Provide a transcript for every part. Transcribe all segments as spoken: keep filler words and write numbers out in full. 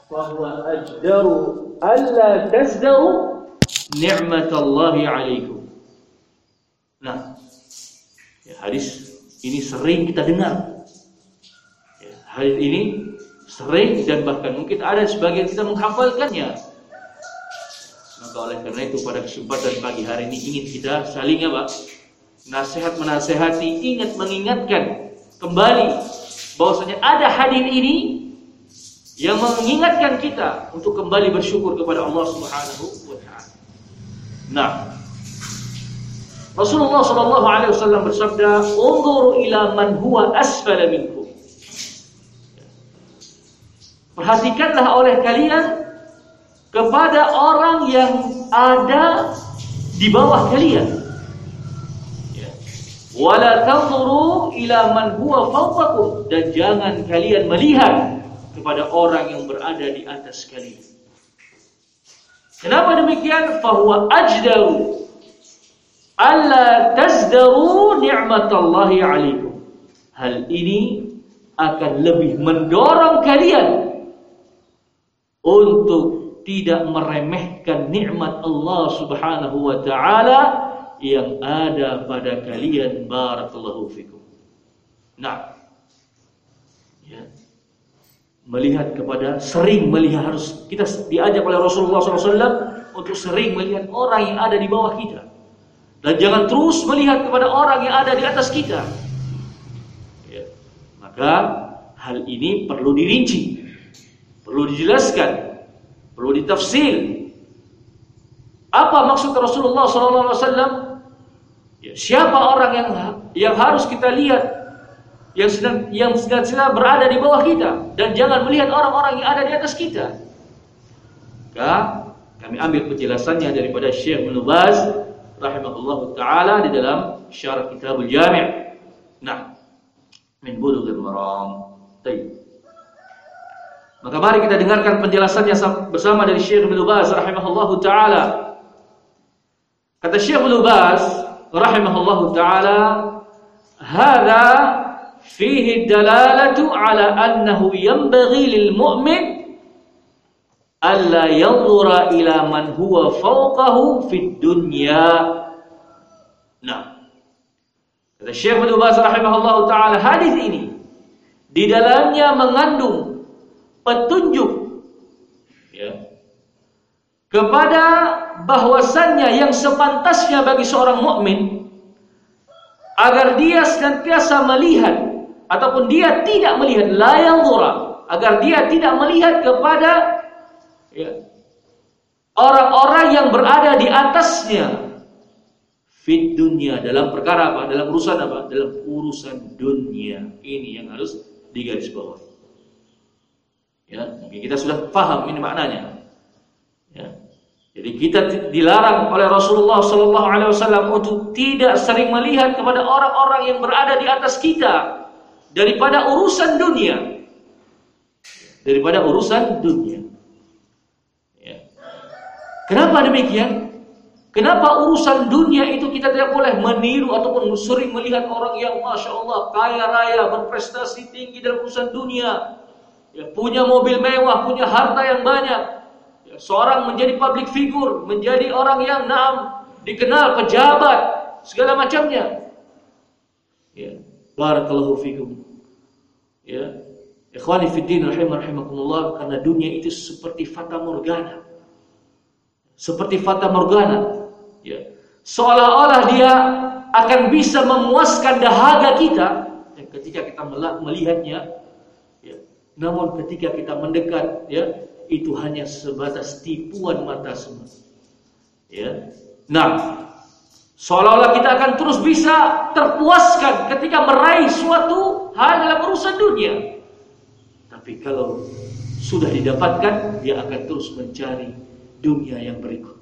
fahuwa ajdaru alla tazdaru ni'matallahi 'alaikum. Nah, ya, hadis ini sering kita dengar. Ya, hadis ini sering dan bahkan mungkin ada sebagian kita menghafalkannya. Maka oleh karena itu pada kesempatan pagi hari ini ingin kita saling apa? Nasihat menasehati, ingat mengingatkan kembali bahwasanya ada hadis ini yang mengingatkan kita untuk kembali bersyukur kepada Allah Subhanahu wa taala. Nah, Rasulullah sallallahu alaihi wasallam bersabda, "Unzuru ila man huwa asfala minkum." Perhatikanlah oleh kalian kepada orang yang ada di bawah kalian. Ya. Wala tanzuru ila man huwa fawqakum, dan jangan kalian melihat kepada orang yang berada di atas kalian. Kenapa demikian? Fahuwa ajdaru alla tazdaru ni'matallahi 'alaikum. Hal ini akan lebih mendorong kalian untuk tidak meremehkan nikmat Allah Subhanahu wa taala yang ada pada kalian. Barakallahu fikum. Nah, ya. Melihat kepada, sering melihat, harus kita diajak oleh Rasulullah shallallahu alaihi wasallam untuk sering melihat orang yang ada di bawah kita, dan jangan terus melihat kepada orang yang ada di atas kita. Ya. Maka hal ini perlu dirinci, perlu dijelaskan, perlu ditafsir. Apa maksud Rasulullah shallallahu alaihi wasallam? Ya, siapa orang yang yang harus kita lihat, yang sedang yang sedang berada di bawah kita, dan jangan melihat orang-orang yang ada di atas kita. Maka kami ambil penjelasannya daripada Syekh Ibnu Baz rahimahullahu taala di dalam Syarah Kitabul Jami'. Nah, min Bulughul Maram. Baik. Maka mari kita dengarkan penjelasannya bersama dari Syekh Ibnu Baz rahimahullahu taala. Kata Syekh Ibnu Baz rahimahullahu taala, "Hadza fihi dalalatu ala annahu yanbaghi lil mu'min alla yanzura ila man huwa fawqahu fid dunya." Nah, kata Syekh Ibnu Baz rahimahullahu taala, hadis ini di dalamnya mengandung petunjuk, ya, kepada bahwasannya yang sepantasnya bagi seorang mukmin agar dia senantiasa melihat ataupun dia tidak melihat, la yanzura, agar dia tidak melihat kepada, ya, orang-orang yang berada di atasnya fit dunya, dalam perkara apa? Dalam urusan apa? Dalam urusan dunia. Ini yang harus digarisbawahi. Ya, mungkin kita sudah paham ini maknanya. Ya. Jadi kita dilarang oleh Rasulullah sallallahu alaihi wasallam untuk tidak sering melihat kepada orang-orang yang berada di atas kita daripada urusan dunia. Daripada urusan dunia. Ya. Kenapa demikian? Kenapa urusan dunia itu kita tidak boleh meniru ataupun sering melihat orang yang Masya Allah kaya raya, berprestasi tinggi dalam urusan dunia, ya, punya mobil mewah, punya harta yang banyak, ya, seorang menjadi public figure, menjadi orang yang naam dikenal, pejabat, segala macamnya. Ya, barakallahu fikum. Ya, ikhwani fid din rahimakumullah, karena dunia itu seperti fata morgana. Seperti fata morgana. Ya, seolah-olah dia akan bisa memuaskan dahaga kita, ya, ketika kita melihatnya, ya. Namun ketika kita mendekat, ya, itu hanya sebatas tipuan mata semata. Ya. Nah, seolah-olah kita akan terus bisa terpuaskan ketika meraih suatu hal dalam urusan dunia. Tapi kalau sudah didapatkan, dia akan terus mencari dunia yang berikutnya.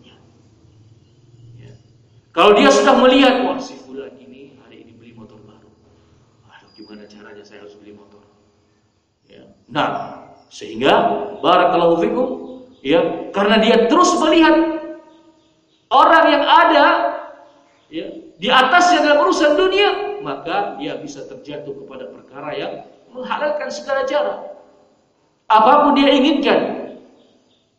Kalau dia sudah melihat, wah si fulan ini hari ini beli motor baru, aduh gimana caranya saya harus beli motor, ya. Nah, sehingga barakallahu fikum, ya, karena dia terus melihat orang yang ada, ya, di atasnya dalam urusan dunia, maka dia bisa terjatuh kepada perkara yang menghalalkan segala cara. Apapun dia inginkan,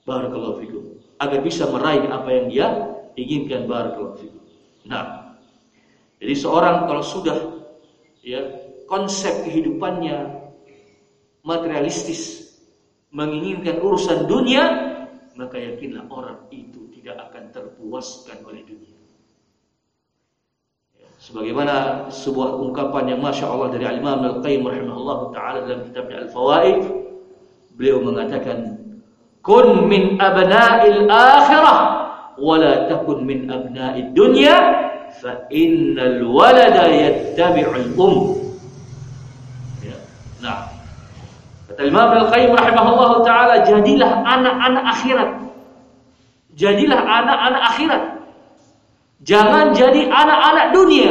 Barakallahu fikum. Agar bisa meraih apa yang dia inginkan. Barakallahu fikum. Nah, jadi seorang kalau sudah ya konsep kehidupannya materialistis, menginginkan urusan dunia, maka yakinlah orang itu tidak akan terpuaskan oleh dunia. Ya, sebagaimana sebuah ungkapan yang masya Allah dari Al-Imam Al-Qayyim rahimahullah ta'ala dalam kitabnya Al-Fawaid, beliau mengatakan, kun min abna'il akhirah wala takun min abna'id dunya fa innal walada yattabi'ul um. Ya. Nah, kata Imam Al-Qayyim rahimahullah ta'ala, jadilah anak-anak akhirat. Jadilah anak-anak akhirat. Jangan jadi anak-anak dunia.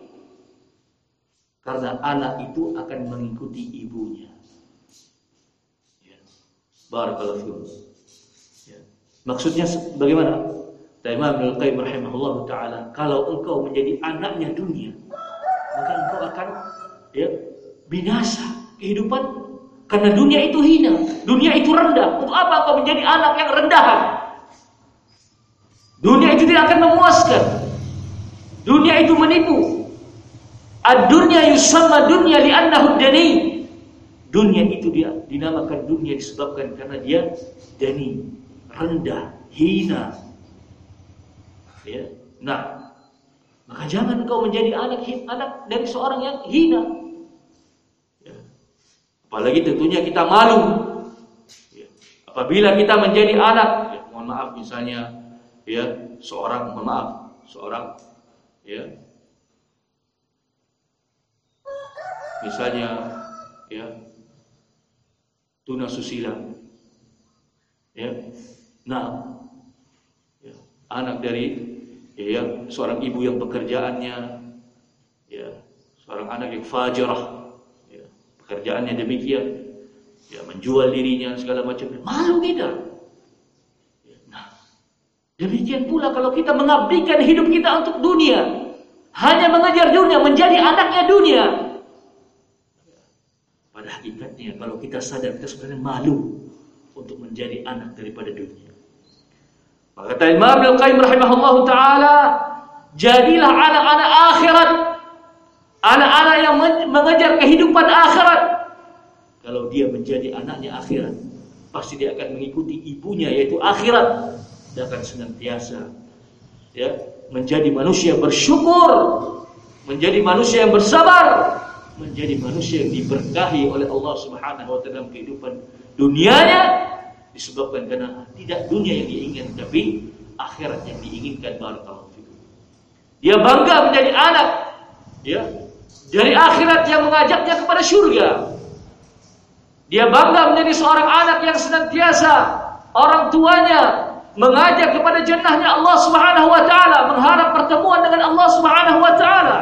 Karena anak itu akan mengikuti ibunya. Ya. Barakallahu fikum. Ya. Maksudnya bagaimana? Imam Al-Qayyim rahimahullah ta'ala, kalau engkau menjadi anaknya dunia, maka engkau akan ya, binasa kehidupan. Karena dunia itu hina, dunia itu rendah. Untuk apa engkau menjadi anak yang rendahan? Dunia itu tidak akan memuaskan. Dunia itu menipu. Ad-dunya yusamma dunya li'annahu dani. Dunia itu dia dinamakan dunia disebabkan karena dia dani, rendah, hina. Ya. Nah, maka jangan kau menjadi anak anak dari seorang yang hina. Ya. Apalagi tentunya kita malu. Ya. Apabila kita menjadi anak, ya, mohon maaf misalnya, ya seorang, mohon maaf, seorang, ya, misalnya, ya, tunasusila, ya, nah, ya, anak dari ya, seorang ibu yang pekerjaannya ya, seorang anak yang fajirah ya, pekerjaannya demikian ya, menjual dirinya segala macam, malu kita ya. Nah, demikian pula kalau kita mengabdikan hidup kita untuk dunia, hanya mengejar dunia, menjadi anaknya dunia, pada hakikatnya kalau kita sadar kita sebenarnya malu untuk menjadi anak daripada dunia. Maka kata Imam Al-Qayyim rahimahullah ta'ala, jadilah anak-anak akhirat, anak-anak yang mengejar kehidupan akhirat. Kalau dia menjadi anaknya akhirat, pasti dia akan mengikuti ibunya, yaitu akhirat. Dia akan senantiasa ya, menjadi manusia bersyukur, menjadi manusia yang bersabar, menjadi manusia yang diberkahi oleh Allah Subhanahu wa taala dalam kehidupan dunianya. Disebabkan karena tidak dunia yang diinginkan, tapi akhirat yang diinginkan. Barakallahu fikum. Dia bangga menjadi anak ya, dari akhirat yang mengajaknya kepada surga. Dia bangga menjadi seorang anak yang senantiasa orang tuanya mengajak kepada jannahnya Allah Subhanahu wa taala, mengharap pertemuan dengan Allah Subhanahu wa taala.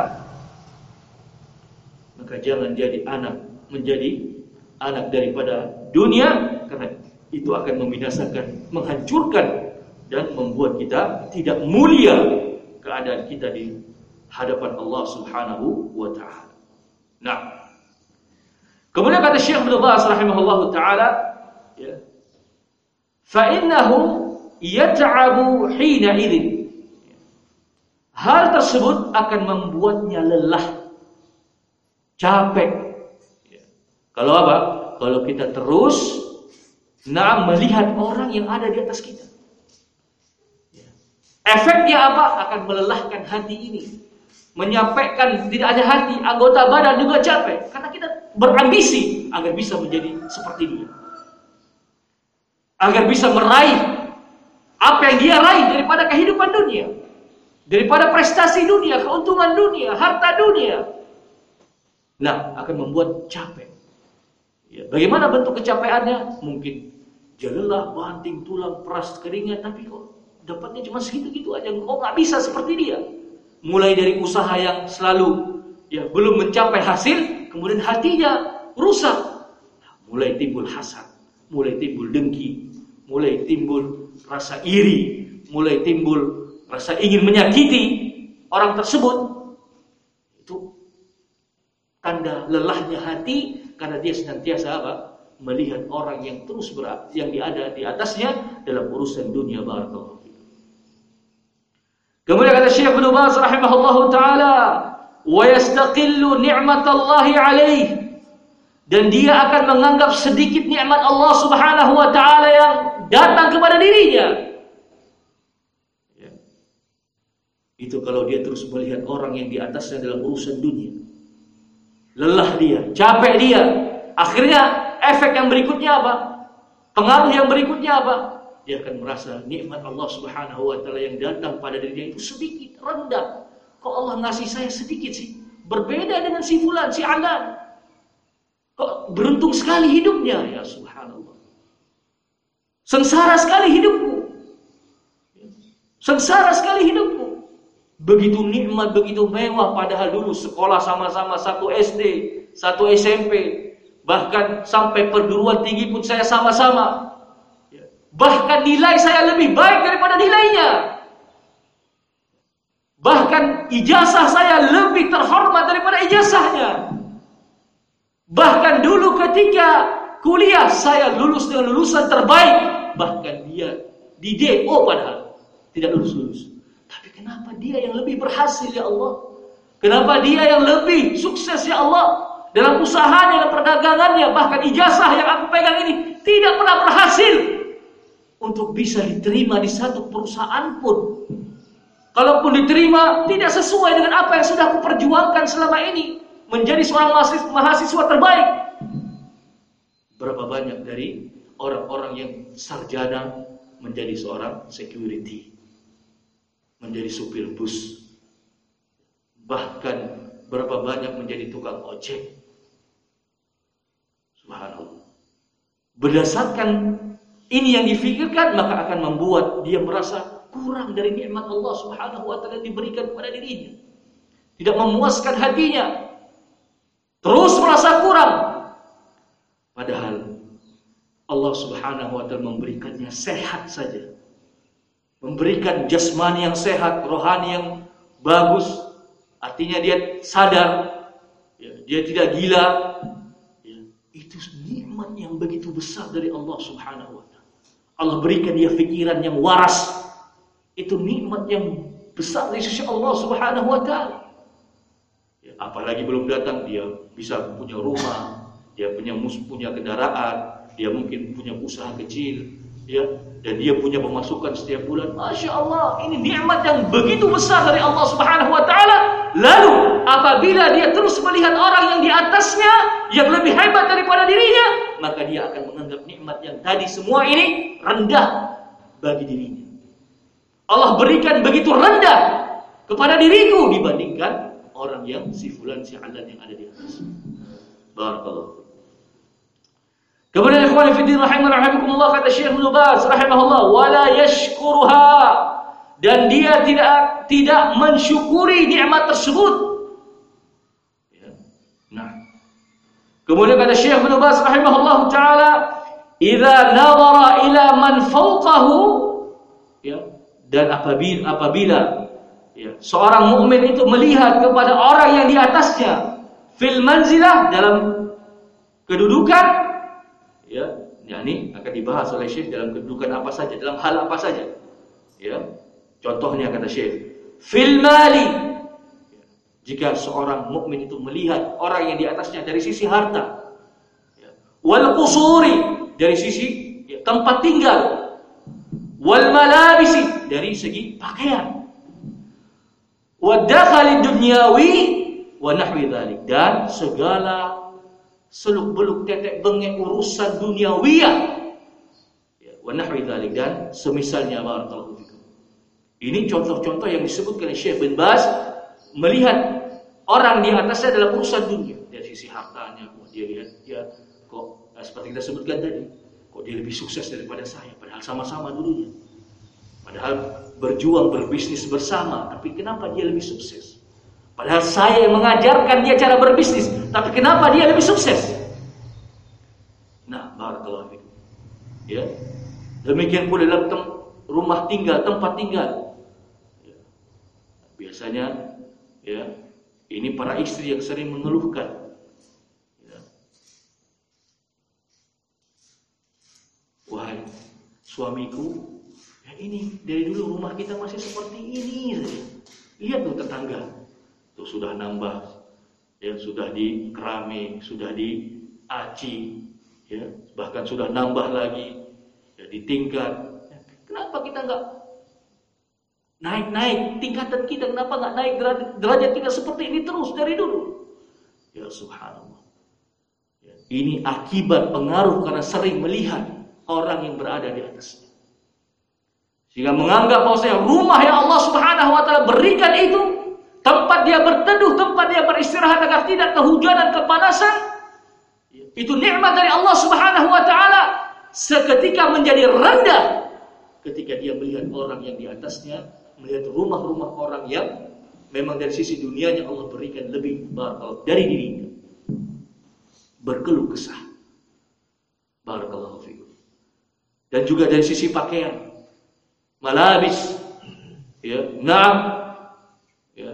Maka jangan jadi anak menjadi anak daripada dunia, karena itu akan membinasakan, menghancurkan, dan membuat kita tidak mulia keadaan kita di hadapan Allah Subhanahu wa ta'ala. Nah, kemudian kata Syekh Ibnu Baz rahimahullahu ta'ala, ya, fa innahu yat'abu hina idzin. Hal tersebut akan membuatnya lelah, capek. Ya. Kalau apa? Kalau kita terus nah melihat orang yang ada di atas kita. Ya. Efeknya apa? Akan melelahkan hati ini. Menyampaikan tidak hanya hati, anggota badan juga capek. Karena kita berambisi agar bisa menjadi seperti dia. Agar bisa meraih apa yang dia raih daripada kehidupan dunia. Daripada prestasi dunia, keuntungan dunia, harta dunia. Nah, akan membuat capek. Ya, bagaimana bentuk kecapeannya? Mungkin dia lelah, banting tulang, peras keringat, tapi kok dapatnya cuma segitu-gitu aja. Kok nggak bisa seperti dia? Mulai dari usaha yang selalu ya belum mencapai hasil, kemudian hatinya rusak. Mulai timbul hasad, mulai timbul dengki, mulai timbul rasa iri, mulai timbul rasa ingin menyakiti orang tersebut. Itu tanda lelahnya hati, karena dia senantiasa apa? melihat orang yang terus ber, yang ada di atasnya dalam urusan dunia. Barakallahu fikum. Kemudian kata Syekh Ibnu Baz rahimahullahu taala, wa yastaqillu ni'matallahi alaih, dan dia akan menganggap sedikit nikmat Allah Subhanahu wa taala yang datang kepada dirinya. Ya. Itu kalau dia terus melihat orang yang di atasnya dalam urusan dunia. Lelah dia, capek dia. Akhirnya efek yang berikutnya apa? Pengaruh yang berikutnya apa? Dia akan merasa nikmat Allah Subhanahu wa taala yang datang pada dirinya itu sedikit, rendah. Kok Allah ngasih saya sedikit sih? Berbeda dengan si fulan, si Alan. Kok beruntung sekali hidupnya, ya subhanallah. Sengsara sekali hidupku. Sengsara sekali hidupku. Begitu nikmat, begitu mewah, padahal dulu sekolah sama-sama, satu S D, satu S M P, bahkan sampai perguruan tinggi pun saya sama-sama. Bahkan nilai saya lebih baik daripada nilainya. Bahkan ijazah saya lebih terhormat daripada ijazahnya. Bahkan dulu ketika kuliah saya lulus dengan lulusan terbaik. Bahkan dia di D O padahal tidak lulus-lulus. Tapi kenapa dia yang lebih berhasil ya Allah? Kenapa dia yang lebih sukses ya Allah? Dalam usahanya dan perdagangannya, bahkan ijazah yang aku pegang ini tidak pernah berhasil untuk bisa diterima di satu perusahaan pun. Kalaupun diterima, tidak sesuai dengan apa yang sudah aku perjuangkan selama ini. Menjadi seorang mahasiswa, mahasiswa terbaik. Berapa banyak dari orang-orang yang sarjana menjadi seorang security, menjadi supir bus, bahkan berapa banyak menjadi tukang ojek. Subhanallah. Berdasarkan ini yang difikirkan, maka akan membuat dia merasa kurang dari nikmat Allah Subhanahu wa taala yang diberikan kepada dirinya. Tidak memuaskan hatinya. Terus merasa kurang. Padahal Allah Subhanahu wa taala memberikannya sehat saja. Memberikan jasmani yang sehat, rohani yang bagus. Artinya dia sadar, ya, dia tidak gila. Ya, itu nikmat yang begitu besar dari Allah Subhanahu wa taala. Allah berikan dia pikiran yang waras. Itu nikmat yang besar dari sisi Allah Subhanahu wa taala. Ya, apalagi belum datang dia bisa punya rumah, dia punya mus punya kendaraan, dia mungkin punya usaha kecil, ya, dan dia punya pemasukan setiap bulan. Masya Allah, ini nikmat yang begitu besar dari Allah Subhanahu wa taala. Lalu apabila dia terus melihat orang yang di atasnya yang lebih hebat daripada dirinya, maka dia akan menganggap nikmat yang tadi semua ini rendah bagi dirinya. Allah berikan begitu rendah kepada diriku dibandingkan orang yang si fulan si alan yang ada di atas. Barakallahu. Kemudian ikhwan fillah rahimani rahimakumullah, kata Syekh Ibnu Baz rahimahullah, wala yashkuruha, dan dia tidak tidak mensyukuri nikmat tersebut. Ya. Nah. Kemudian kata Syekh Ibnu Baz rahimahullah taala, idza nadhara ila man fawqahu, ya, dan apabila apabila ya, seorang mukmin itu melihat kepada orang yang di atasnya fil manzilah, dalam kedudukan, ya, yakni akan dibahas oleh Syekh dalam kedudukan apa saja, dalam hal apa saja. Ya. Contohnya kata Syekh, fil mali. Jika seorang mukmin itu melihat orang yang di atasnya dari sisi harta, ya, wal qusuri, dari sisi, ya, tempat tinggal, wal malabisi, dari segi pakaian, wad dakhal dunyawi wa nahwi dzalik, dan segala seluk-beluk tetek bengek urusan duniawiyah, ya, wa nahwi dzalik, dan semisalnya. Barakallahu fikum. Ini contoh-contoh yang disebutkan oleh Syekh bin Baz, melihat orang di atasnya dalam urusan dunia dari sisi hartanya. Dia lihat, ya, kok seperti kita sebutkan tadi, kok dia lebih sukses daripada saya, padahal sama-sama dulunya. Padahal berjuang berbisnis bersama, tapi kenapa dia lebih sukses? Padahal saya yang mengajarkan dia cara berbisnis, tapi kenapa dia lebih sukses? Nah, barakallahu fikum. Ya. Demikian pula dalam tem- rumah tinggal, tempat tinggal. Ya. Biasanya, ya, ini para istri yang sering mengeluhkan. Ya. suamiku, ya ini dari dulu rumah kita masih seperti ini saja. Lihat tuh tetangga, tuh sudah nambah, ya sudah di keramik, sudah di aci, ya bahkan sudah nambah lagi, ya di tingkat. Ya, kenapa kita nggak naik-naik tingkatan kita? Kenapa nggak naik derajat, derajat kita seperti ini terus dari dulu? Ya subhanallah. Ya, ini akibat pengaruh karena sering melihat orang yang berada di atasnya. Sehingga menganggap bahwasanya rumah yang Allah Subhanahu wa taala berikan itu tempat dia berteduh, tempat dia beristirahat agar tidak kehujanan, kepanasan, itu nikmat dari Allah Subhanahu wa taala, seketika menjadi rendah ketika dia melihat orang yang di atasnya, melihat rumah-rumah orang yang memang dari sisi dunianya Allah berikan lebih barakal dari dirinya. Berkeluh kesah. Barakallahu fikum. Dan juga dari sisi pakaian, malabis, ya, naam, ya,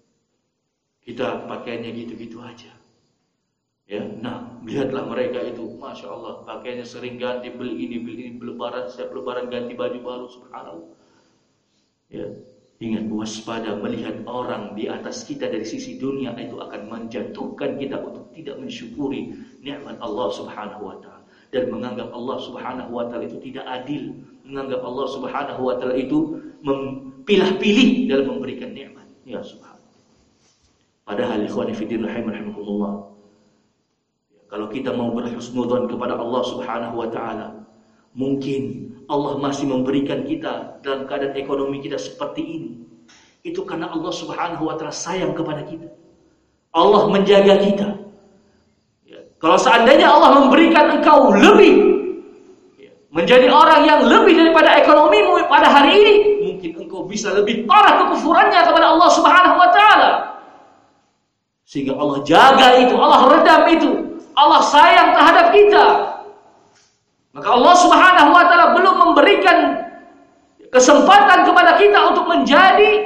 kita pakaiannya gitu-gitu aja, ya, nah, lihatlah mereka itu, masya Allah, pakaiannya sering ganti, beli ini, beli ini, lebaran, setiap lebaran ganti baju baru, subhanallah, ya, ingat waspada melihat orang di atas kita dari sisi dunia itu akan menjatuhkan kita untuk tidak mensyukuri nikmat Allah Subhanahu wa taala dan menganggap Allah Subhanahu wa taala itu tidak adil, menganggap Allah Subhanahu wa taala itu mempilah-pilih dalam memberikan nikmat. Ya subhanallah. Padahal ikhwani fillah rahimakumullah, kalau kita mau berhusnudzon kepada Allah Subhanahu wa taala, mungkin Allah masih memberikan kita dalam keadaan ekonomi kita seperti ini. Itu karena Allah Subhanahu wa taala sayang kepada kita. Allah menjaga kita. Ya. Kalau seandainya Allah memberikan engkau lebih, ya, menjadi orang yang lebih daripada ekonomimu pada hari ini, mungkin engkau bisa lebih parah kekufurannya kepada Allah Subhanahu wa taala. Sehingga Allah jaga itu, Allah redam itu, Allah sayang terhadap kita. Maka Allah Subhanahu wa taala belum memberikan kesempatan kepada kita untuk menjadi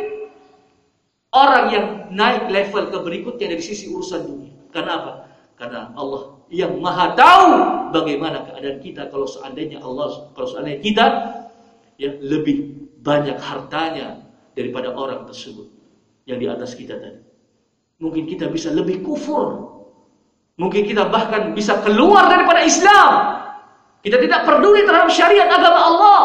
orang yang naik level ke berikutnya dari sisi urusan dunia. Karena apa? Karena Allah yang Maha tahu bagaimana keadaan kita kalau seandainya Allah kalau seandainya kita ya lebih banyak hartanya daripada orang tersebut yang di atas kita tadi. Mungkin kita bisa lebih kufur. Mungkin kita bahkan bisa keluar daripada Islam. Kita tidak peduli terhadap syariat agama Allah.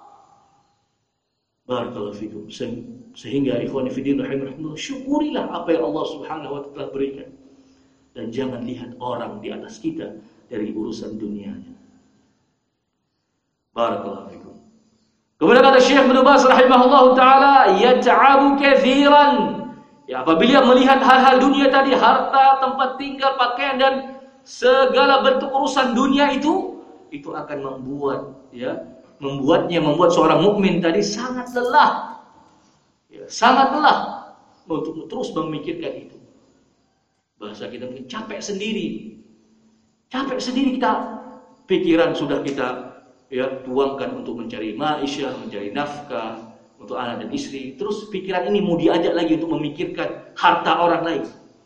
Barakallahu fikum. Sehingga ikhwani fillah rahimakumullah, syukurilah apa yang Allah Subhanahu wa taala berikan. Dan jangan lihat orang di atas kita dari urusan dunianya. Barakallahu fikum. Kemudian kata Syekh Ibnu Baz rahimahullahu taala, yata'abu katsiran. Ya, apabila melihat hal-hal dunia tadi, harta, tempat tinggal, pakaian dan segala bentuk urusan dunia itu, itu akan membuat ya membuatnya membuat seorang mukmin tadi sangat lelah, ya, sangat lelah untuk terus memikirkan itu. Bahasa kita mungkin capek sendiri, capek sendiri kita, pikiran sudah kita ya tuangkan untuk mencari ma'isyah, mencari nafkah untuk anak dan istri, terus pikiran ini mau diajak lagi untuk memikirkan harta orang lain.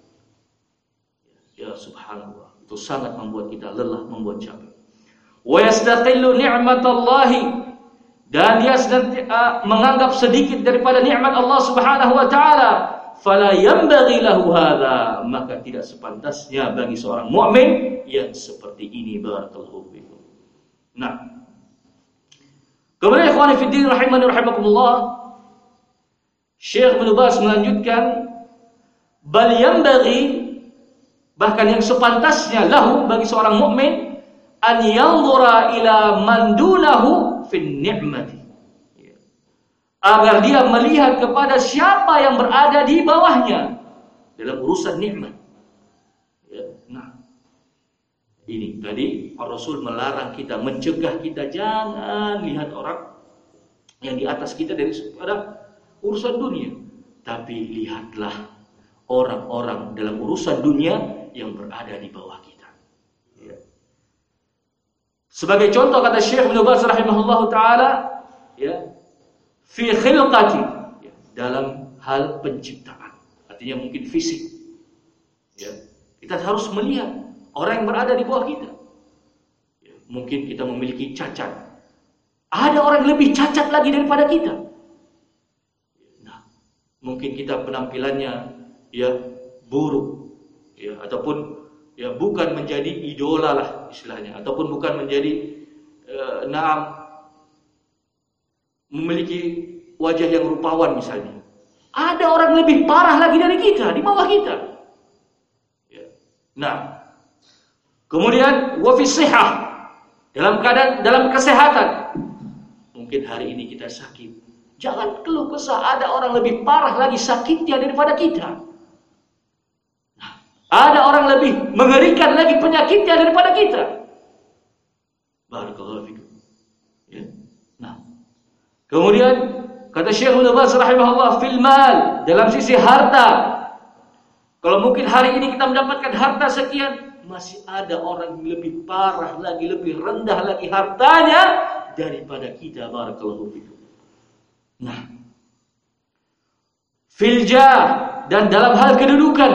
Ya subhanallah, itu sangat membuat kita lelah, membuat capek. Wa yastaqillu ni'matallahi, dan dia uh, menganggap sedikit daripada nikmat Allah Subhanahu wa taala, fala yanbaghi lahu hadza, maka tidak sepantasnya bagi seorang mukmin yang seperti ini. Barakallahu fikum. Nah, kemudian ikhwani fillah rahimani rahimakumullah, Syekh Ibnu Baz melanjutkan, bal yanbaghi, bahkan yang sepantasnya lahu bagi seorang mukmin, an yanzura ila man dunahu fin ni'mati, agar dia melihat kepada siapa yang berada di bawahnya dalam urusan nikmat. Ya, nah, ini tadi Rasul melarang kita, mencegah kita jangan lihat orang yang di atas kita dari pada urusan dunia, tapi lihatlah orang-orang dalam urusan dunia yang berada di bawah kita. Sebagai contoh kata Syekh Ibnu Baz rahimahullahu taala, ya, fi khilqati, ya, dalam hal penciptaan, artinya mungkin fisik. Ya, kita harus melihat orang yang berada di bawah kita. Ya, mungkin kita memiliki cacat, Ada orang yang lebih cacat lagi daripada kita. Nah, mungkin kita penampilannya ya buruk, ya ataupun ya bukan menjadi idola lah istilahnya, ataupun bukan menjadi uh, naam memiliki wajah yang rupawan misalnya. Ada orang lebih parah lagi dari kita, di bawah kita. Ya. Nah, kemudian wa fi shihah, dalam keadaan dalam kesehatan. Mungkin hari ini kita sakit. Jangan keluh kesah, ada orang lebih parah lagi sakitnya daripada kita. Nah, ada orang lebih mengerikan lagi penyakitnya daripada kita. Barakallahu fikum. Ya. Nah, kemudian kata Syekh Ibnu Baz rahimahullah, fil mal, dalam sisi harta. Kalau mungkin hari ini kita mendapatkan harta sekian, masih ada orang yang lebih parah lagi, lebih rendah lagi hartanya daripada kita. Barakallahu fikum. Nah, fil jah, dan dalam hal kedudukan,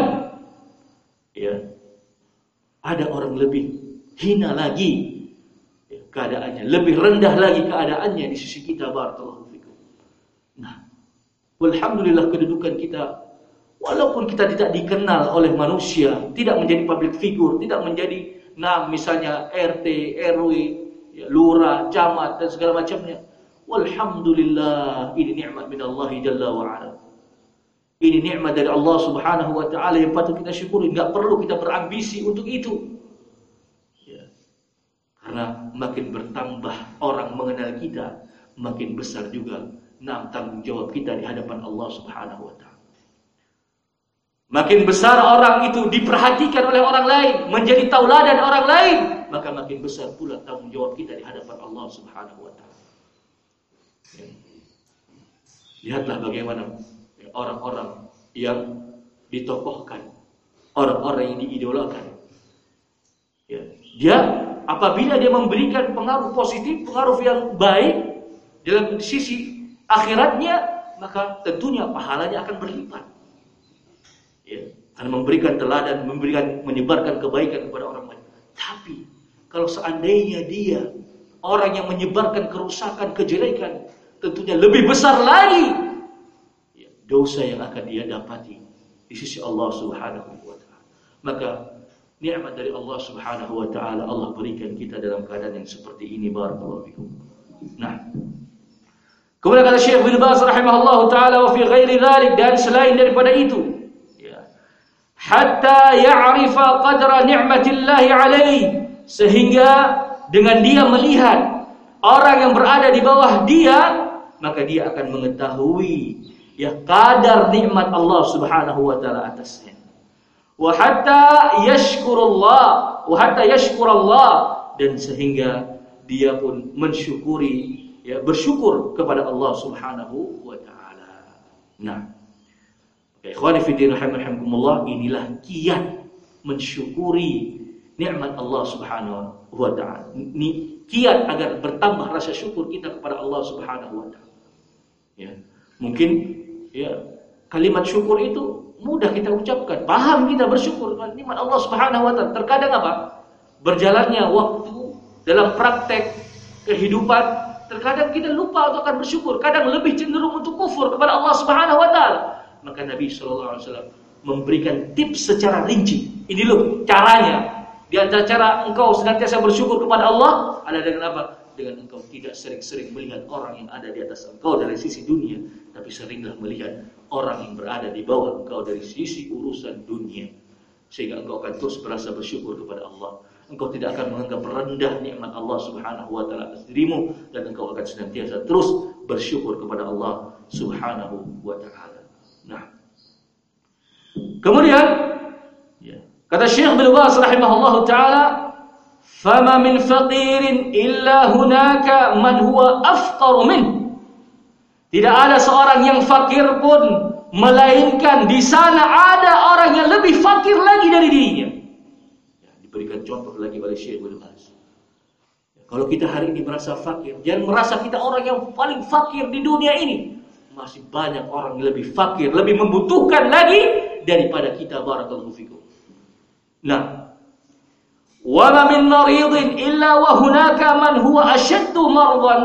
ya, ada orang lebih hina lagi ya, keadaannya, lebih rendah lagi keadaannya di sisi kita. Barakallahu fikum. Nah, alhamdulillah kedudukan kita, walaupun kita tidak dikenal oleh manusia, tidak menjadi public figure, tidak menjadi, nah misalnya R T, R W, ya, lurah, camat dan segala macamnya. Walhamdulillah, ini nikmat min Allah Jalla wa Ala. Ini nikmat dari Allah Subhanahu wa taala yang patut kita syukuri. Enggak perlu kita berambisi untuk itu. Ya. Karena makin bertambah orang mengenal kita, makin besar juga nah tanggung jawab kita di hadapan Allah Subhanahu wa taala. Makin besar orang itu diperhatikan oleh orang lain, menjadi tauladan orang lain, maka makin besar pula tanggung jawab kita di hadapan Allah Subhanahu wa taala. Ya. Lihatlah bagaimana orang-orang yang ditokohkan, orang-orang yang diidolakan. Ya. Dia apabila dia memberikan pengaruh positif, pengaruh yang baik dalam sisi akhiratnya, maka tentunya pahalanya akan berlipat. Ya, akan memberikan teladan, memberikan, menyebarkan kebaikan kepada orang lain. Tapi kalau seandainya dia orang yang menyebarkan kerusakan, kejelekan, tentunya lebih besar lagi ya, dosa yang akan dia dapati di sisi Allah Subhanahu wa taala. Maka nikmat dari Allah Subhanahu wa taala Allah berikan kita dalam keadaan yang seperti ini. Barakallahu fikum. Nah, kemudian kata Syekh Ibnu Baz rahimahullahu taala, wa fi ghairi dzalik, dan selain daripada itu, ya, hatta ya'rifa qadra ni'matillahi alaihi, sehingga dengan dia melihat orang yang berada di bawah dia, maka dia akan mengetahui ya kadar nikmat Allah Subhanahu wa taala atasnya. Wa hatta yashkurullah, wa hatta yashkurallah, dan sehingga dia pun mensyukuri, ya, bersyukur kepada Allah Subhanahu wa taala. Nah, ikhwani fi din rahimakumullah, inilah kiat mensyukuri nikmat Allah Subhanahu wa taala. Ini kiat agar bertambah rasa syukur kita kepada Allah Subhanahu wa taala. Ya, mungkin ya kalimat syukur itu mudah kita ucapkan, paham kita bersyukur nikmat Allah Subhanahu wa taala. Terkadang apa? Berjalannya waktu dalam praktek kehidupan, terkadang kita lupa untuk akan bersyukur, kadang lebih cenderung untuk kufur kepada Allah Subhanahu wa taala. Maka Nabi sallallahu alaihi wasallam memberikan tips secara rinci. Ini loh caranya. Di antara cara engkau senantiasa bersyukur kepada Allah adalah dengan apa? Dengan engkau tidak sering-sering melihat orang yang ada di atas engkau dari sisi dunia, tapi seringlah melihat orang yang berada di bawah engkau dari sisi urusan dunia, sehingga engkau akan terus berasa bersyukur kepada Allah. Engkau tidak akan menganggap rendah nikmat Allah Subhanahu wa taala atas dirimu, dan engkau akan senantiasa terus bersyukur kepada Allah Subhanahu wa taala. Nah, kemudian ya, kata Syekh Ibnu Baz rahimahullahu taala, fama min faqirin illa hunaka man huwa afqaru min. Tidak ada seorang yang fakir pun, melainkan di sana ada orang yang lebih fakir lagi dari dirinya. Ya, diberikan contoh lagi oleh Syekh Ibnu Baz. Ya, kalau kita hari ini merasa fakir, jangan merasa kita orang yang paling fakir di dunia ini. Masih banyak orang yang lebih fakir, lebih membutuhkan lagi daripada kita. Barakallahu fikum. Nah, wa ma min maridin illa wa hunaka man huwa ashaddu mardan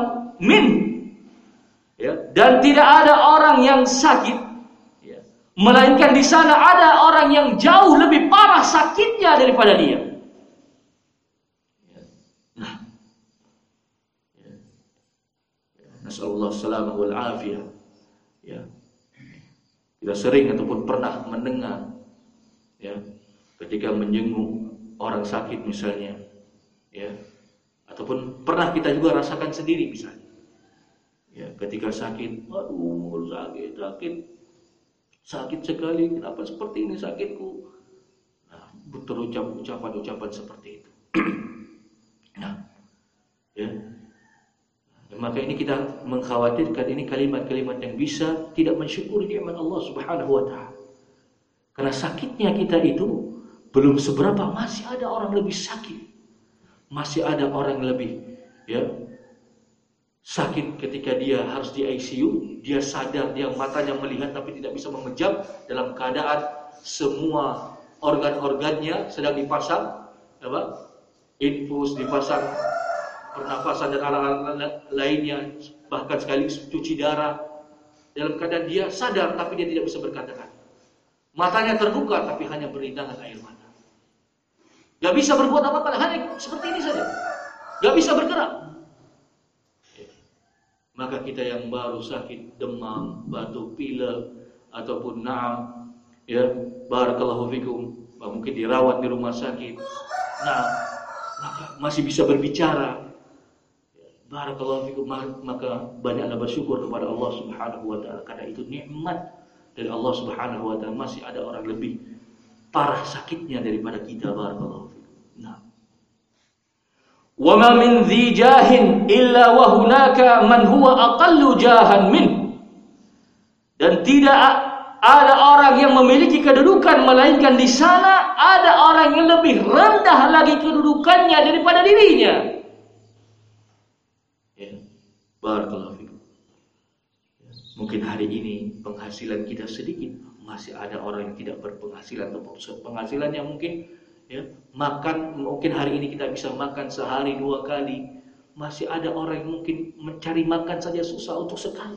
min. Ya, dan tidak ada orang yang sakit, ya, melainkan di sana ada orang yang jauh lebih parah sakitnya daripada dia. Ya. Nah, ya. Ya. Nasallallahu salamah wal afiyah. Ya. Kita sering ataupun pernah mendengar, ya, ketika menjenguk orang sakit misalnya, ya, ataupun pernah kita juga rasakan sendiri misalnya. Ya, ketika sakit, aduh sakit, sakit, sakit sekali. Kenapa seperti ini sakitku? Nah, terucap ucapan-ucapan seperti itu. Nah, ya, maka ini kita mengkhawatirkan ini kalimat-kalimat yang bisa tidak mensyukuri nikmat Allah Subhanahu Wa Taala. Karena sakitnya kita itu belum seberapa, masih ada orang lebih sakit, masih ada orang lebih, ya, sakit ketika dia harus di I C U, dia sadar, dia matanya melihat tapi tidak bisa memejam dalam keadaan semua organ-organnya sedang dipasang, apa? Infus dipasang, pernafasan dan alat-alat lainnya, bahkan sekaligus cuci darah. Dalam keadaan dia sadar tapi dia tidak bisa berkata-kata. Matanya terbuka tapi hanya berindangan air mata. Gak bisa berbuat apa-apa, hanya seperti ini saja. Gak bisa bergerak. Maka kita yang baru sakit demam, batuk pilek ataupun naam, ya, barakallahu fikum, mungkin dirawat di rumah sakit. Nah, maka masih bisa berbicara. Barakallahu fikum, maka banyaklah bersyukur kepada Allah Subhanahu wa taala, karena itu nikmat dari Allah Subhanahu wa taala. Masih ada orang lebih parah sakitnya daripada kita. Barakallahu fikum. Nah, wa ma min dhi jahin illa wa hunaka man huwa aqallu jahan min. Dan tidak ada orang yang memiliki kedudukan melainkan di sana ada orang yang lebih rendah lagi kedudukannya daripada dirinya. Ya, barakallahu fikum. Mungkin hari ini penghasilan kita sedikit, masih ada orang yang tidak berpenghasilan atau penghasilannya mungkin, ya, makan, mungkin hari ini kita bisa makan sehari dua kali. Masih ada orang yang mungkin mencari makan saja susah untuk sekali.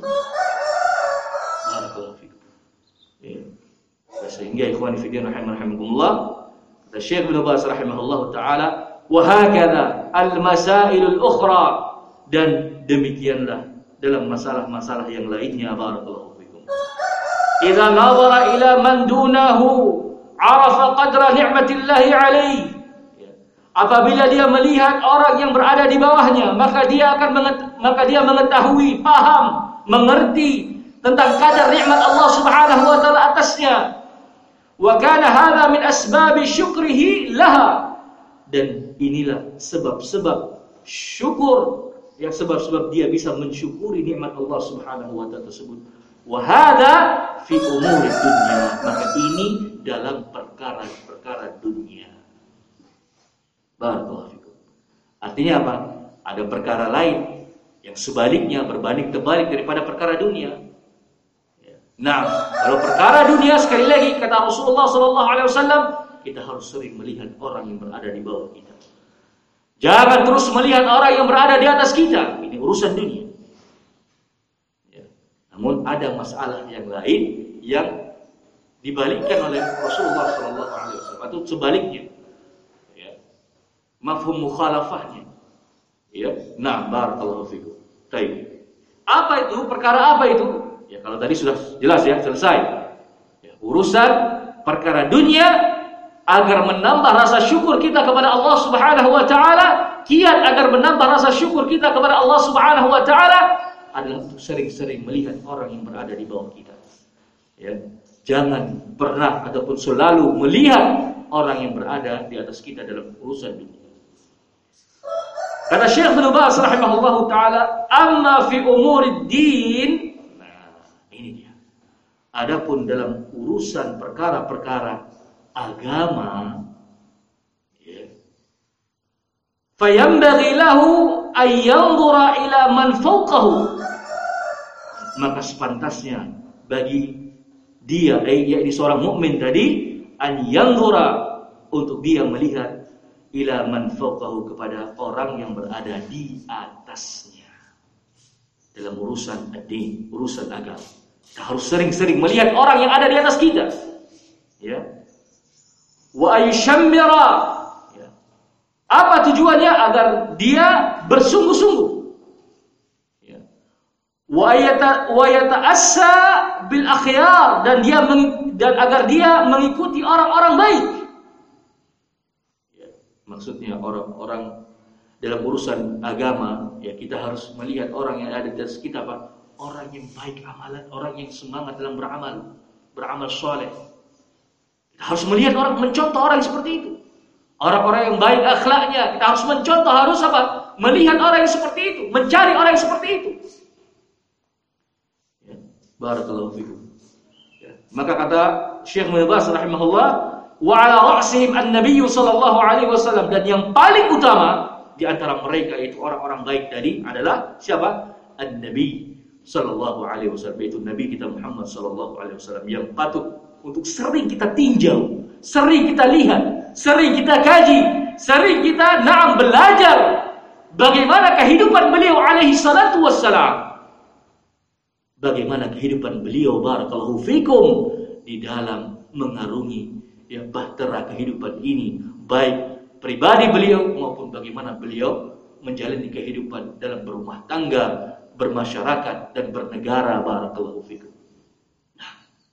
Barakallahu fikum. Ya. Sehingga ikhwan fillah rahimakumullah, kata Syekh Ibnu Baz rahimahullah taala, wa hakadha al-masailul ukhra, dan demikianlah dalam masalah-masalah yang lainnya. Barakallahu fikum. Idza nazara ila man dunahu arafa qadra ni'matillahi alaihi. Apabila dia melihat orang yang berada di bawahnya, maka dia akan maka dia mengetahui, paham, mengerti tentang kadar nikmat Allah Subhanahu wa taala atasnya. Wa kana hadza min asbab syukrihi laha. Dan inilah sebab-sebab syukur, yang sebab-sebab dia bisa mensyukuri nikmat Allah Subhanahu wa taala tersebut. Wa hadza fi umuri dunya. Maka ini dalam perkara-perkara dunia. Barakallahu fikum. Artinya apa? Ada perkara lain yang sebaliknya, berbanding terbalik daripada perkara dunia. Nah, kalau perkara dunia, sekali lagi kata Rasulullah sallallahu alaihi wasallam, kita harus sering melihat orang yang berada di bawah kita. Jangan terus melihat orang yang berada di atas kita. Ini urusan dunia. Ya. Namun ada masalah yang lain yang dibalikkan oleh Rasulullah sallallahu alaihi wasallam, atau sebaliknya. Ya. Mafhum mukhalafahnya. Ya. Nah, barakallahu fikum. Baik. Apa itu? Perkara apa itu? Ya, kalau tadi sudah jelas ya, selesai. Ya, urusan perkara dunia, agar menambah rasa syukur kita kepada Allah Subhanahu wa taala, kiat agar menambah rasa syukur kita kepada Allah Subhanahu wa taala adalah untuk sering-sering melihat orang yang berada di bawah kita. Ya, jangan pernah ataupun selalu melihat orang yang berada di atas kita dalam urusan dunia. Kata Syekh Ibnu Baz rahimahullahu taala, amma fi umurid din. Ini dia. Adapun dalam urusan perkara-perkara agama, ya, fayambaghi lahu ay yanzura ila man fawqahu. Maka sepantasnya bagi dia, yaitu seorang mukmin tadi, an yanzura, untuk dia melihat ila man fawqahu, kepada orang yang berada di atasnya. dalam urusan ad-din, urusan agama. Kita harus sering-sering melihat orang yang ada di atas kita. Ya. Wa ayshammira. Ya. Apa tujuannya? Agar dia bersungguh-sungguh. Ya. Wa yata wa yata'assa bil akhyar, dan dia meng, dan agar dia mengikuti orang-orang baik. Ya. Maksudnya orang-orang dalam urusan agama, ya kita harus melihat orang yang ada di atas kita, Pak. Orang yang baik amalan, orang yang semangat dalam beramal, beramal soleh. Kita harus melihat orang, mencontoh orang yang seperti itu. Orang-orang yang baik akhlaknya, kita harus mencontoh, harus apa? Melihat orang yang seperti itu, mencari orang yang seperti itu. Ya. Barakallahu fikum. Ya. Maka kata Syekh Ibnu Baz rahimahullah, wa ala ra'sihim an-nabiy sallallahu alaihi wasallam, dan yang paling utama di antara mereka itu orang-orang baik tadi adalah siapa? An-Nabi sallallahu alaihi wasallam, yaitu Nabi kita Muhammad sallallahu alaihi wasallam, yang patut untuk sering kita tinjau, sering kita lihat, sering kita kaji, sering kita na'am belajar bagaimana kehidupan beliau alaihi salatu wassalam. Bagaimana kehidupan beliau barakallahu fikum di dalam mengarungi ya bahtera kehidupan ini, baik pribadi beliau maupun bagaimana beliau menjalani kehidupan dalam berumah tangga, bermasyarakat dan bernegara barakallahu fikum. Nah,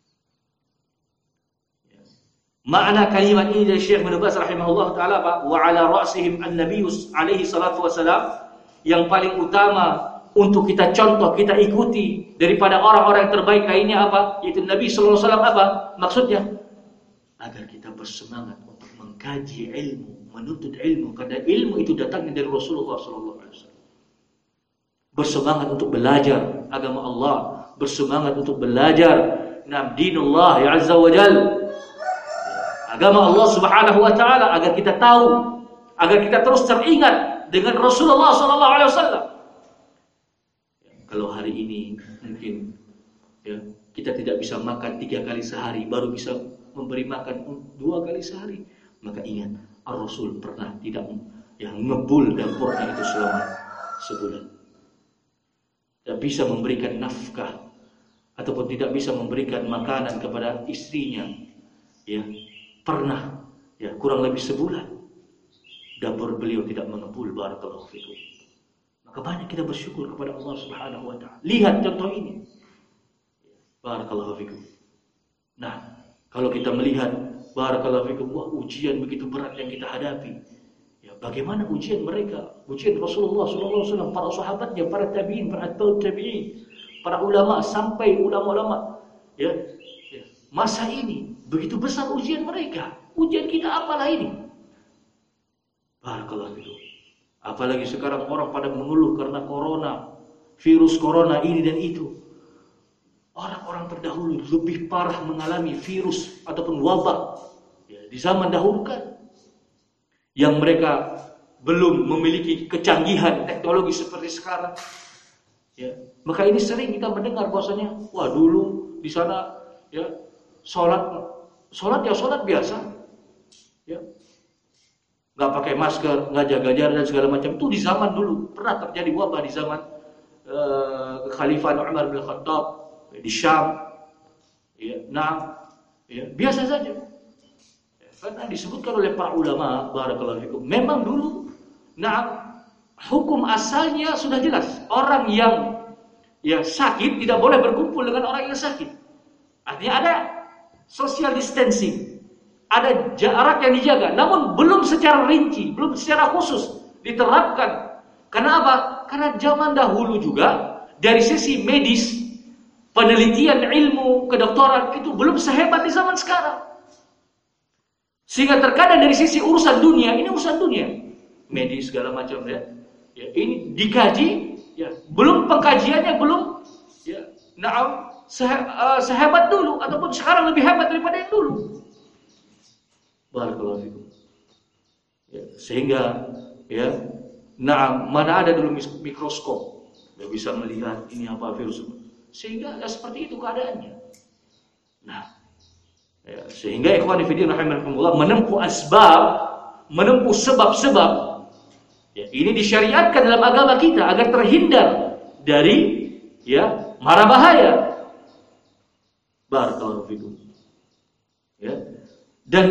ya. Makna kalimat ini dari Syekh Ibnu Baz rahimahullah taala, Pak, wa ala ra'sihim an-nabiy alaihi salatu wasalam, yang paling utama untuk kita contoh, kita ikuti daripada orang-orang yang terbaik lainnya apa? Yaitu Nabi sallallahu alaihi wasallam. Apa maksudnya? Agar kita bersemangat untuk mengkaji ilmu, menuntut ilmu, karena ilmu itu datangnya dari Rasulullah sallallahu alaihi wasallam. Bersemangat untuk belajar agama Allah, bersemangat untuk belajar nam dinullah ya azza wa jal, agama Allah subhanahu wa ta'ala, agar kita tahu, agar kita terus teringat dengan Rasulullah sallallahu alaihi wasallam. Kalau hari ini mungkin ya, kita tidak bisa makan tiga kali sehari, baru bisa memberi makan dua kali sehari, maka ingat Ar-Rasul pernah tidak yang ngebul dapurnya itu selama sebulan. Tidak bisa memberikan nafkah ataupun tidak bisa memberikan makanan kepada istrinya, ya pernah ya kurang lebih sebulan dapur beliau tidak mengepul. Barakallahu fikum. Maka banyak kita bersyukur kepada Allah Subhanahu wa taala. Lihat contoh ini. Barakallahu fikum. Nah, kalau kita melihat barakallahu fikum, wah ujian begitu berat yang kita hadapi. Ya, bagaimana ujian mereka? Ujian Rasulullah sallallahu alaihi wasallam, para sahabatnya, para tabi'in, para atba'ut tabi'in, para ulama sampai ulama-ulama. Ya, ya, masa ini begitu besar ujian mereka. Ujian kita apalah ini? Barakallahu fikum. Apalagi sekarang orang pada mengeluh karena corona, virus corona ini dan itu. Orang-orang terdahulu lebih parah mengalami virus ataupun wabah ya, di zaman dahulu kan, yang mereka belum memiliki kecanggihan teknologi seperti sekarang. Ya, maka ini sering kita mendengar bahwasanya, wah dulu di sana ya sholat, sholat ya sholat biasa, ya nggak pakai masker, nggak jaga jarak dan segala macam. Itu di zaman dulu pernah terjadi wabah di zaman uh, Khalifah Umar bin Khattab di Syam, ya, nah, ya, biasa saja. Ya, karena disebutkan oleh para ulama, barakallahu fikum, memang dulu, nah, hukum asalnya sudah jelas. Orang yang ya sakit tidak boleh berkumpul dengan orang yang sakit. Artinya ada social distancing, ada jarak yang dijaga. Namun belum secara rinci, belum secara khusus diterapkan. Karena apa? Karena zaman dahulu juga dari sisi medis, penelitian ilmu kedokteran itu belum sehebat di zaman sekarang. Sehingga terkadang dari sisi urusan dunia, ini urusan dunia, medis segala macam ya. Ya ini dikaji, ya belum pengkajiannya belum ya naam sehe, uh, sehebat dulu ataupun sekarang lebih hebat daripada yang dulu. Barakallahu fikum. Ya, sehingga ya naam mana ada dulu mikroskop nggak bisa melihat ini apa virus. Sehingga ya seperti itu keadaannya. Nah, ya, sehingga ikhwani fillah rahimakumullah menempuh asbab, menempuh sebab-sebab. Ya, ini disyariatkan dalam agama kita agar terhindar dari ya mara bahaya. Barakallahu fikum. Ya. Dan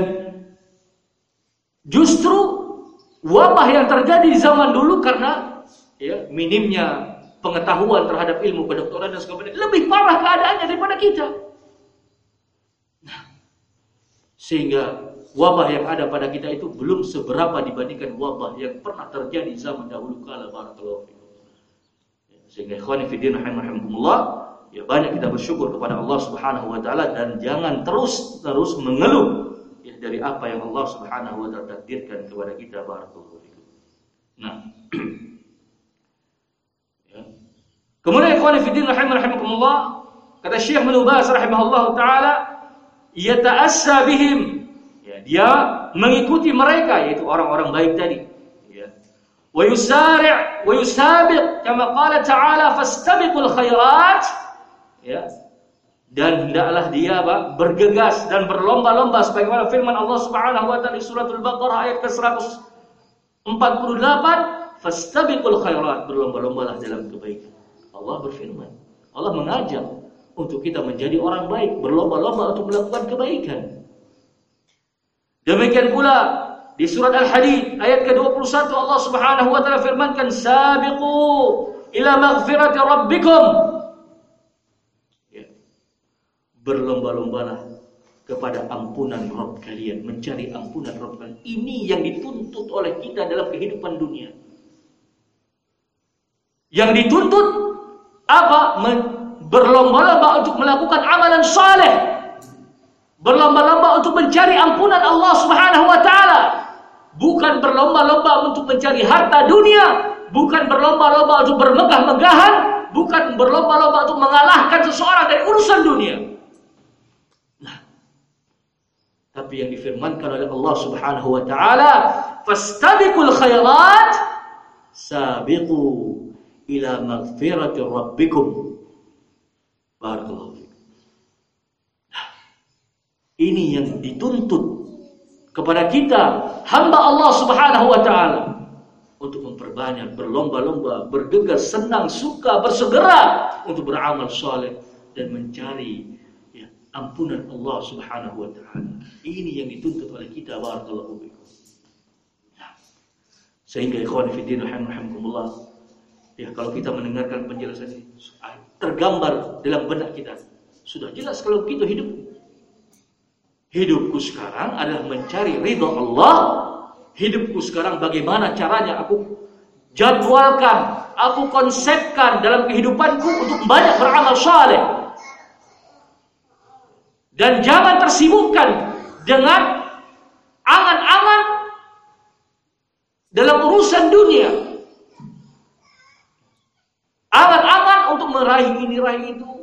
justru wabah yang terjadi di zaman dulu karena ya minimnya pengetahuan terhadap ilmu kedokteran dan sebagainya, lebih parah keadaannya daripada kita. Nah, sehingga wabah yang ada pada kita itu belum seberapa dibandingkan wabah yang pernah terjadi zaman dahulu kala. Barakallahu fikum. Sehingga ikhwani fillah rahimakumullah, ya banyak kita bersyukur kepada Allah Subhanahu wa taala dan jangan terus-terus mengeluh ya dari apa yang Allah Subhanahu wa taala takdirkan kepada kita. Barakallahu fikum. Nah, ya. Kemudian ikhwani fillah rahimakumullah, kata Syekh Ibnu Baz rahimahullahu taala, yata'assa bihim, ya, dia mengikuti mereka yaitu orang-orang baik tadi. Wa yusari' wa yusabiq kama qala ta'ala fastabiqul khairat, ya, dan hendaklah dia apa? Bergegas dan berlomba-lomba sebagaimana firman Allah Subhanahu wa taala di suratul Baqarah ayat ke seratus empat puluh delapan, fastabiqul khairat, berlomba-lombalah dalam kebaikan. Allah berfirman, Allah mengajak untuk kita menjadi orang baik, berlomba-lomba untuk melakukan kebaikan. Demikian pula di surat Al-Hadid ayat ke dua puluh satu Allah Subhanahu wa taala firmankan, sabiqu ila maghfirati rabbikum, ya, berlomba-lombalah kepada ampunan Rabb kalian, mencari ampunan Rabb kalian. Ini yang dituntut oleh kita dalam kehidupan dunia. Yang dituntut apa? Berlomba-lomba untuk melakukan amalan saleh, berlomba-lomba untuk mencari ampunan Allah Subhanahu wa taala. Bukan berlomba-lomba untuk mencari harta dunia, bukan berlomba-lomba untuk bermegah-megahan, bukan berlomba-lomba untuk mengalahkan seseorang dari urusan dunia. Nah, tapi yang difirmankan oleh Allah Subhanahu wa taala, fastabiqul khairat, sabiqu ila maghfirati rabbikum. Barakallahu fikum. Nah, ini yang dituntut kepada kita hamba Allah Subhanahu wa taala untuk memperbanyak, berlomba-lomba, bergegas, senang, suka, bersegera untuk beramal saleh dan mencari ya, ampunan Allah Subhanahu wa taala. Ini yang dituntut oleh kita. Barakallahu fikum. Nah, sehingga ikhwan fillah rahimakumullah, ya kalau kita mendengarkan penjelasan ini tergambar dalam benak kita. Sudah jelas kalau begitu hidup. Hidupku sekarang adalah mencari ridha Allah. Hidupku sekarang bagaimana caranya aku jadwalkan, aku konsepkan dalam kehidupanku untuk banyak beramal saleh. Dan jangan tersibukkan dengan angan-angan dalam urusan dunia. Angan-angan untuk meraih ini, raih itu.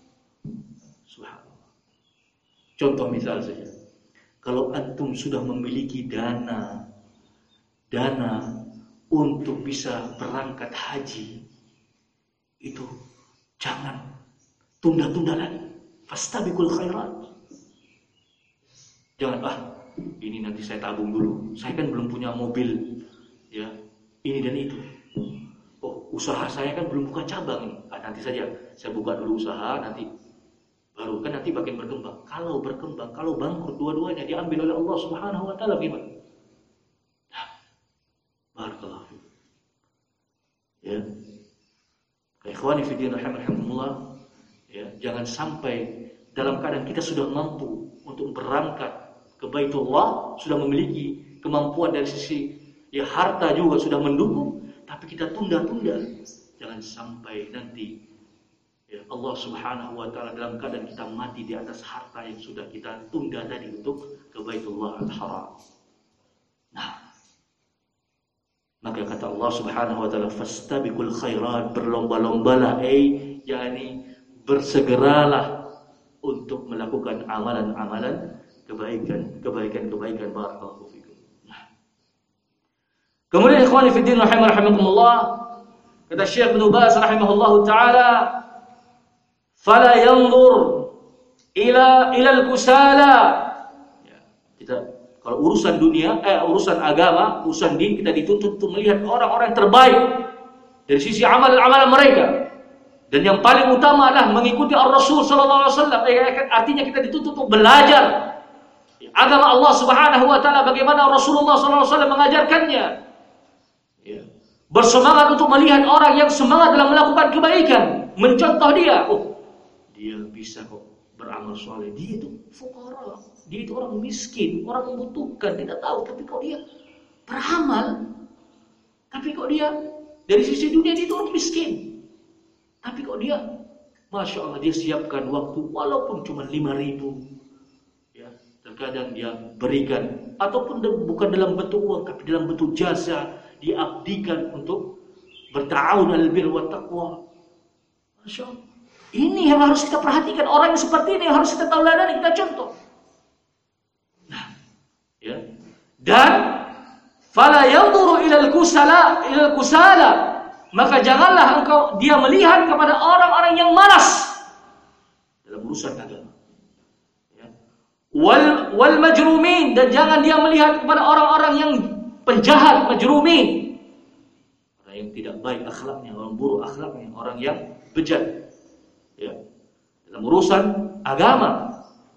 Contoh misal saja, kalau antum sudah memiliki dana, dana untuk bisa berangkat haji, itu jangan tunda-tunda lagi. Fastabiqul khairat. Jangan, ah, ini nanti saya tabung dulu. Saya kan belum punya mobil, ya, ini dan itu. Oh, usaha saya kan belum buka cabang ini. Ah, nanti saja, saya buka dulu usaha, nanti baru kan nanti makin berkembang. Kalau berkembang, kalau bangkrut dua-duanya diambil oleh Allah Subhanahu wa taala gimana? Nah, barakallahu fikum. Ya. Ikhwani fi din rahimakumullah, ya, jangan sampai dalam keadaan kita sudah mampu untuk berangkat ke Baitullah, sudah memiliki kemampuan dari sisi ya harta juga sudah mendukung, tapi kita tunda-tunda. Jangan sampai nanti ya Allah Subhanahu wa taala dalam keadaan kita mati di atas harta yang sudah kita tunda tadi untuk ke Baitullah Al-Haram. Nah, maka kata Allah Subhanahu wa taala, fastabiqul khairat, berlomba-lombalah, eh yakni bersegeralah untuk melakukan amalan-amalan kebaikan, kebaikan-kebaikan. Barakallahu fikum. Nah, kemudian ikhwani fi din rahimakumullah, kata Syekh Ibnu Baz rahimahullahu taala, fala yanzur ila ila al-kusala. Ya, kita kalau urusan dunia, eh urusan agama, urusan din, kita dituntut untuk melihat orang-orang terbaik dari sisi amalan-amalan mereka. Dan yang paling utama adalah mengikuti Ar-Rasul sallallahu alaihi wasallam. Artinya kita dituntut untuk belajar agama Allah Subhanahu wa taala bagaimana Rasulullah sallallahu alaihi wasallam mengajarkannya. Ya. Bersemangat untuk melihat orang yang semangat dalam melakukan kebaikan, mencontoh dia. Oh, dia bisa kok beramal soleh. Dia itu fuqara, dia itu orang miskin, orang membutuhkan, tidak tahu, tapi kok dia beramal. Tapi kok dia dari sisi dunia dia itu orang miskin. Tapi kok dia, Masya Allah, dia siapkan waktu walaupun cuma lima ribu. Ya, terkadang dia berikan, ataupun bukan dalam bentuk uang, tapi dalam bentuk jasa, diabdikan untuk berta'awun alal birri wat taqwa. Masya Allah. Ini yang harus kita perhatikan, orang yang seperti ini yang harus kita tauladani, kita contoh. Nah, ya. Dan fala yanzuru ilal kusala ilal kusala, maka janganlah engkau dia melihat kepada orang-orang yang malas dalam urusan agama. Ya. Wal wal majrumin, dan jangan dia melihat kepada orang-orang yang penjahat, majrumin, orang yang tidak baik akhlaknya, orang buruk akhlaknya, orang yang bejat. Ya. Dalam urusan agama.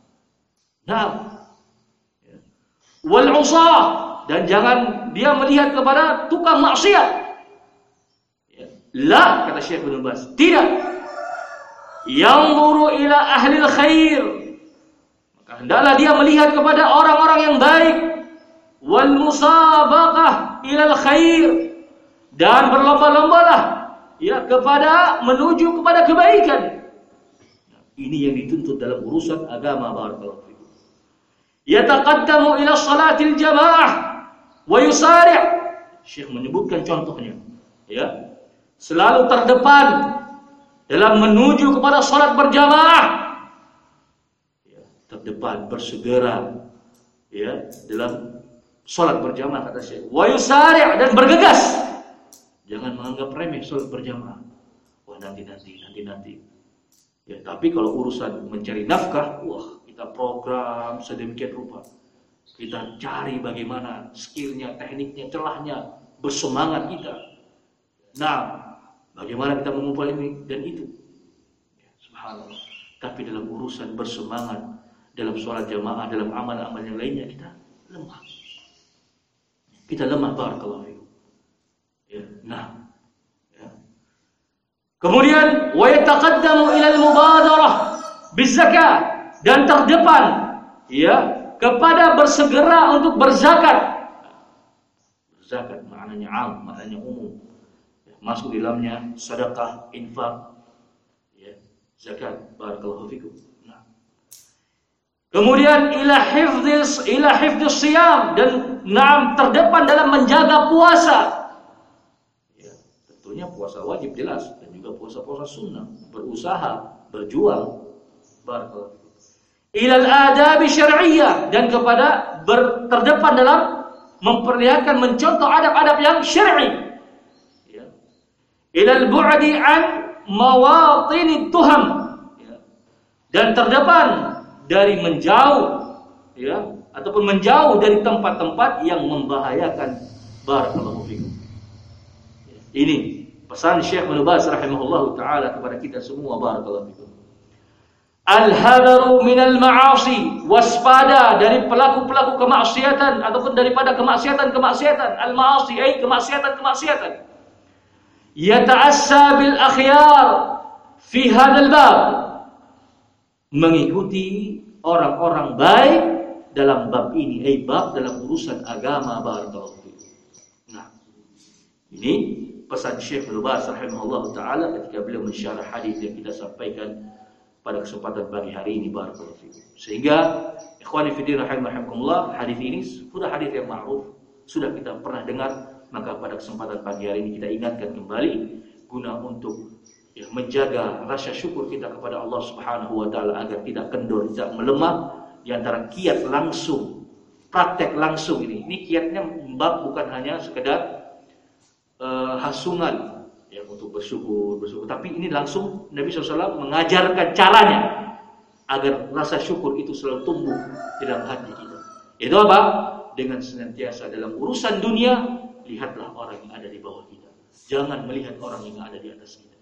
Nah, ya. Wal usah, dan jangan dia melihat kepada tukang maksiat. Ya. La, kata Syekh Ibnu Baz, tidak. Yanzuru ila ahlil khair, maka hendaklah dia melihat kepada orang-orang yang baik. Wal musabaqah ilal khair, dan berlomba-lombalah ya kepada menuju kepada kebaikan. Ini yang dituntut dalam urusan agama. Barakallahu fikum. Yataqaddamu ila salatil jamaah wa yusari'. Syekh menyebutkan contohnya, ya. Selalu terdepan dalam menuju kepada salat berjamaah. Ya, terdepan, bersegera ya dalam salat berjamaah, kata Syekh. Wa yusari', dan bergegas. Jangan menganggap remeh salat berjamaah. Wah, nanti-nanti, nanti-nanti. Ya, tapi kalau urusan mencari nafkah, wah, kita program sedemikian rupa. Kita cari bagaimana skillnya, tekniknya, celahnya, bersemangat kita. Nah, bagaimana kita mengumpul ini dan itu. Ya, subhanallah. Tapi dalam urusan bersemangat, dalam sholat jamaah, dalam amal-amal yang lainnya, kita lemah. Kita lemah, barakallahu fikum. Ya, nah. Kemudian wa yataqaddamu ila al-mubadarah bizakah, dan terdepan ya kepada bersegera untuk berzakat. Zakat maknanya am, maknanya umum. Ya, masuk di dalamnya sedekah, infak, ya, zakat. Barakallahu fikum. Nah. Kemudian ila hifdzis ila hifdzis siyam, dan na'am terdepan dalam menjaga puasa. Ya, tentunya puasa wajib jelas. Juga puasa-puasa sunnah, berusaha, berjuang. Barakallahu. Ilal adabi syar'iyyah, dan kepada ber, terdepan dalam memperlihatkan, mencontoh adab-adab yang syar'i. Ya. Ilal bu'di an mawatinit tuham, ya. Dan terdepan dari menjauh, ya, ataupun menjauh dari tempat-tempat yang membahayakan. Barakallahu fikum. Ya. Ini pesan Syekh Ibnu Baz rahimahullahu taala kepada kita semua. Barakallahu fikum. Al-hadaru minal ma'asi, waspada dari pelaku-pelaku kemaksiatan ataupun daripada kemaksiatan-kemaksiatan. Al-ma'asi ay kemaksiatan-kemaksiatan. Yata'assa bil akhyar fi hadzal bab, mengikuti orang-orang baik dalam bab ini, ay bab dalam urusan agama. Barakallahu fikum. Nah, ini pesan Syekh Ibnu Baz rahimahullah taala ketika beliau mensyarah hadis yang kita sampaikan pada kesempatan pagi hari ini. Barakallahu fikum. Sehingga ikhwani fillah rahimakumullah, hadis ini sudah hadis yang ma'ruf, sudah kita pernah dengar, maka pada kesempatan pagi hari ini kita ingatkan kembali guna untuk ya, menjaga rasa syukur kita kepada Allah Subhanahu wa taala agar tidak kendor, tidak melemah di antara kiat langsung, praktek langsung ini. Ini kiatnya bab bukan hanya sekedar Uh, hasungan ya untuk bersyukur, bersyukur. Tapi ini langsung Nabi shallallahu alaihi wasallam mengajarkan caranya agar rasa syukur itu selalu tumbuh di dalam hati kita. Itu apa? Dengan senantiasa dalam urusan dunia, lihatlah orang yang ada di bawah kita. Jangan melihat orang yang ada di atas kita.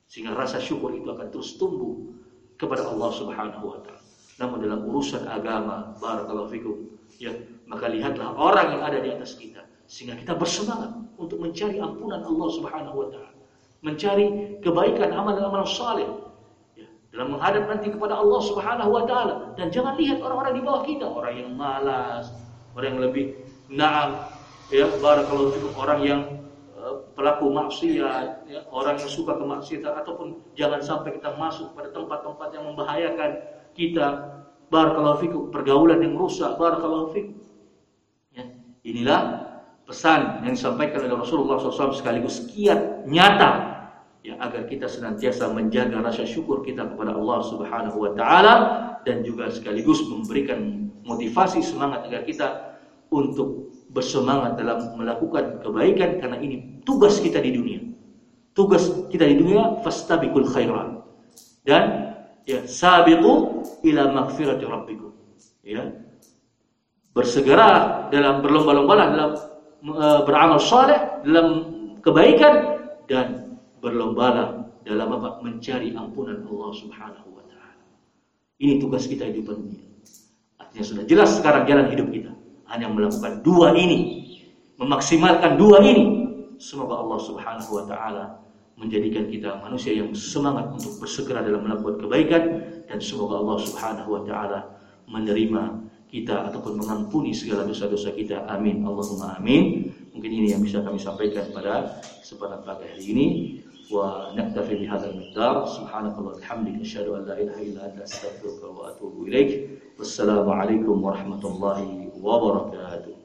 Sehingga rasa syukur itu akan terus tumbuh kepada Allah Subhanahu wa taala. Namun dalam urusan agama, barakallahu fikum, ya, maka lihatlah orang yang ada di atas kita sehingga kita bersemangat untuk mencari ampunan Allah Subhanahu wa taala, mencari kebaikan amal-amal saleh, ya, dalam menghadap nanti kepada Allah Subhanahu wa taala. Dan jangan lihat orang-orang di bawah kita, orang yang malas, orang yang lebih na'am, ya, barakallahu fikum, orang yang pelaku maksiat, ya, orang yang suka kemaksiatan, ataupun jangan sampai kita masuk pada tempat-tempat yang membahayakan kita, barakallahu fikum, pergaulan yang rusak, barakallahu fikum. Ya, inilah pesan yang disampaikan oleh Rasulullah shallallahu alaihi wasallam sekaligus kiat nyata, ya, agar kita senantiasa menjaga rasa syukur kita kepada Allah Subhanahu wa taala, dan juga sekaligus memberikan motivasi semangat agar kita untuk bersemangat dalam melakukan kebaikan, karena ini tugas kita di dunia. Tugas kita di dunia, fastabiqul khairat. Dan ya, sabiqu ila maghfirati rabbikum. Ya. Bersegera dalam berlomba-lombalah dalam uh, beramal saleh, dalam kebaikan, dan berlombalah dalam apa? Mencari ampunan Allah Subhanahu wa taala. Ini tugas kita di dunia. Artinya sudah jelas sekarang jalan hidup kita. Hanya melakukan dua ini, memaksimalkan dua ini. Semoga Allah Subhanahu wa taala menjadikan kita manusia yang semangat untuk bersegera dalam melakukan kebaikan, dan semoga Allah Subhanahu wa taala menerima kita ataupun mengampuni segala dosa-dosa kita. Amin, Allahumma amin. Mungkin ini yang bisa kami sampaikan pada kesempatan pagi hari ini. Wa naktafi bihadzal miqdar. Subhanakallah bihamdika asyhadu an la ilaha illa anta astaghfiruka wa atubu ilaik. Wassalamu alaikum warahmatullahi wabarakatuh.